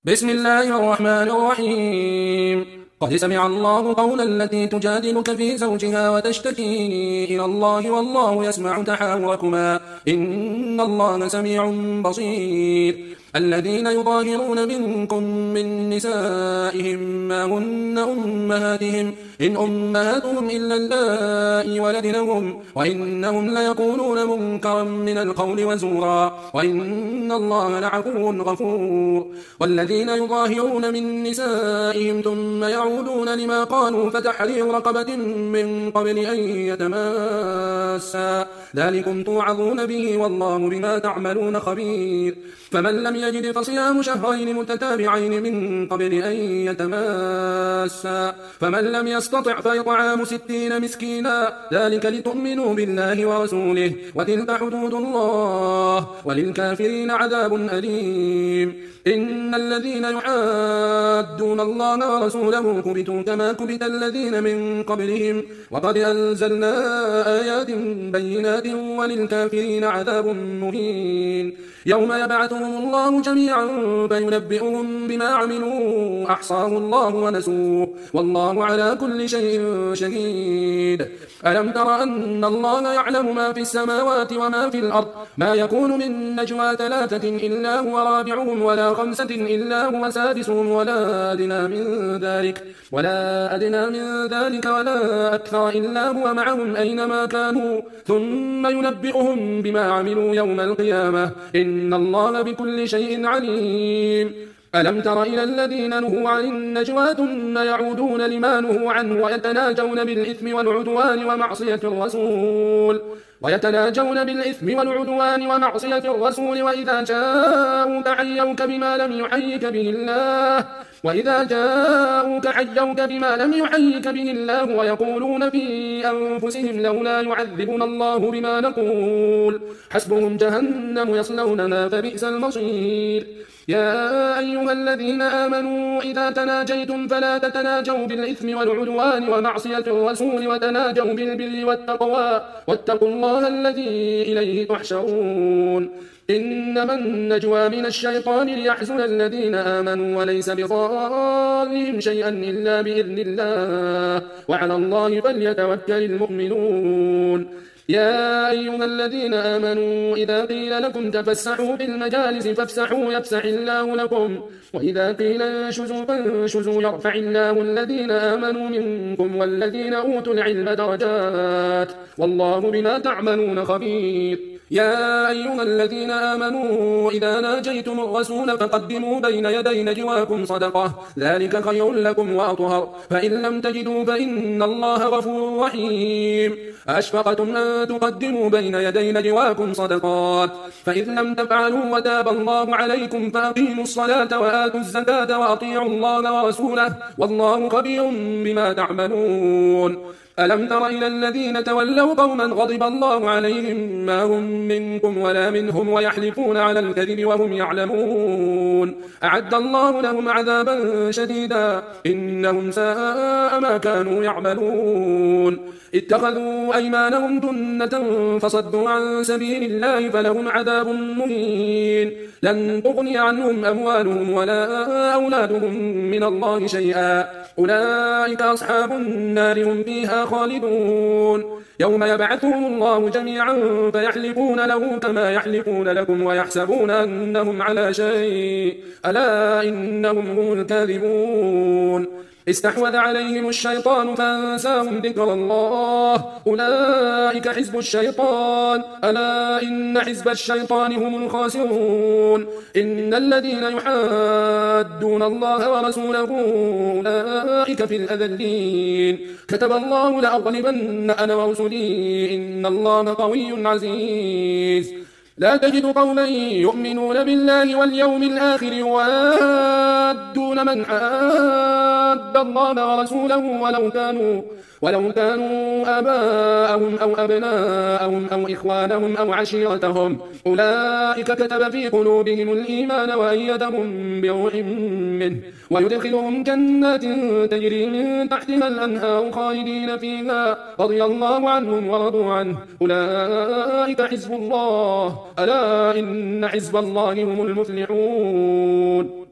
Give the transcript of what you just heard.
بسم الله الرحمن الرحيم. قد سمع الله قول التي تجادلك في زوجها وتشتكي إلى الله والله يسمع تحاوركما إن الله سميع بصير. الذين يظاهرون منكم من نسائهم ما هن أمهاتهم إن أمهاتهم إلا اللائي ولدنهم وإنهم ليقولون منكرا من القول وزورا وإن الله لعفو غفور. والذين يظاهرون من نسائهم ثم يعودون لما قالوا فتحرير رقبة من قبل أن يتماسا ذلكم توعظون به والله بما تعملون خبير. فمن لم يجد فصيام شهرين متتابعين من قبل أن يتماسا فمن لم يستطع فإطعام 60 مسكينا ذلك لتؤمنوا بالله ورسوله وتلك حدود الله وللكافرين عذاب أليم. إن الذين يحادون الله ورسوله كبتوا كما كبت الذين من قبلهم وقد أنزلنا آيات بينات وللكافرين عذاب مهين. يوم يبعثهم الله جميعا فينبئهم بما عملوا أحصاه الله ونسوه والله على كل شيء شهيد. ألم تر أن الله يعلم ما في السماوات وما في الأرض ما يكون من نجوى 3 إلا هو رابعهم ولا 5 إلا هو سادسهم ولا أدنى من ذلك ولا أكثر إلا هو معهم أينما كانوا ثم ينبئهم بما عملوا يوم القيامة إن الله بكل شيء عليم. ألم تر إلى الذين نهوا عن النجوى ثم يعودون لما نهوا عنه ويتناجون بالإثم والعدوان ومعصية الرسول وإذا جاءوك حيوك بما لم يحيك به الله ويقولون في أنفسهم لولا يعذبنا الله بما نقول حسبهم جهنم يصلونها فبئس المصير. يا أيها الذين آمنوا إذا تناجيتم فلا تتناجوا بالإثم والعدوان ومعصية الرسول وتناجوا بالبر والتقوى واتقوا الله الذي إليه تحشرون. إنما النجوى من الشيطان ليحزن الذين آمنوا وليس بضارهم شيئا إلا بإذن الله وعلى الله فليتوكل المؤمنون. يا أيها الذين آمنوا إذا قيل لكم تفسحوا في المجالس فافسحوا يفسح الله لكم وإذا قيل انشزوا فانشزوا يرفع الله الذين آمنوا منكم والذين أوتوا العلم درجات والله بما تعملون خبير. يا أيها الذين آمنوا إذا ناجيتم الرسول فقدموا بين يدي نجواكم صدقة ذلك خير لكم وأطهر فإن لم تجدوا فإن الله غفور رحيم. أشفقتم أن تقدموا بين يدي نجواكم صدقات فإذ لم تفعلوا وتاب الله عليكم فأقيموا الصلاة وآتوا الزكاة وأطيعوا الله ورسوله والله خبير بما تعملون. ألم تر إلى الذين تولوا قوما غضب الله عليهم ما هم منكم ولا منهم ويحلفون على الكذب وهم يعلمون أعد الله لهم عذابا شديدا إنهم ساء ما كانوا يعملون. اتخذوا أيمانهم جنة فصدوا عن سبيل الله فلهم عذاب مهين. لن تغني عنهم أموالهم ولا أولادهم من الله شيئا أولئك أصحاب النار هم فيها خالدون. يوم يبعثهم الله جميعا فيحلفون له كما يحلفون لكم ويحسبون أنهم على شيء ألا إنهم هم الكاذبون. استحوذ عليهم الشيطان فانساهم ذكر الله أولئك حزب الشيطان ألا إن حزب الشيطان هم الخاسرون. إن الذين يحادون الله ورسوله أولئك في الأذلين كتب الله لأغلبن أنا ورسلي إن الله قوي عزيز. لا تجد قوما يؤمنون بالله واليوم الآخر يوادون من حاد الله ورسوله ولو كانوا آباءهم أو أبناءهم أو إخوانهم أو عشيرتهم أولئك كتب في قلوبهم الإيمان وأيدهم بروح منه ويدخلهم جنات تجري من تحتها الأنهار خالدين فيها رضي الله عنهم ورضوا عنه أولئك حزب الله ألا إن حزب الله هم المفلحون.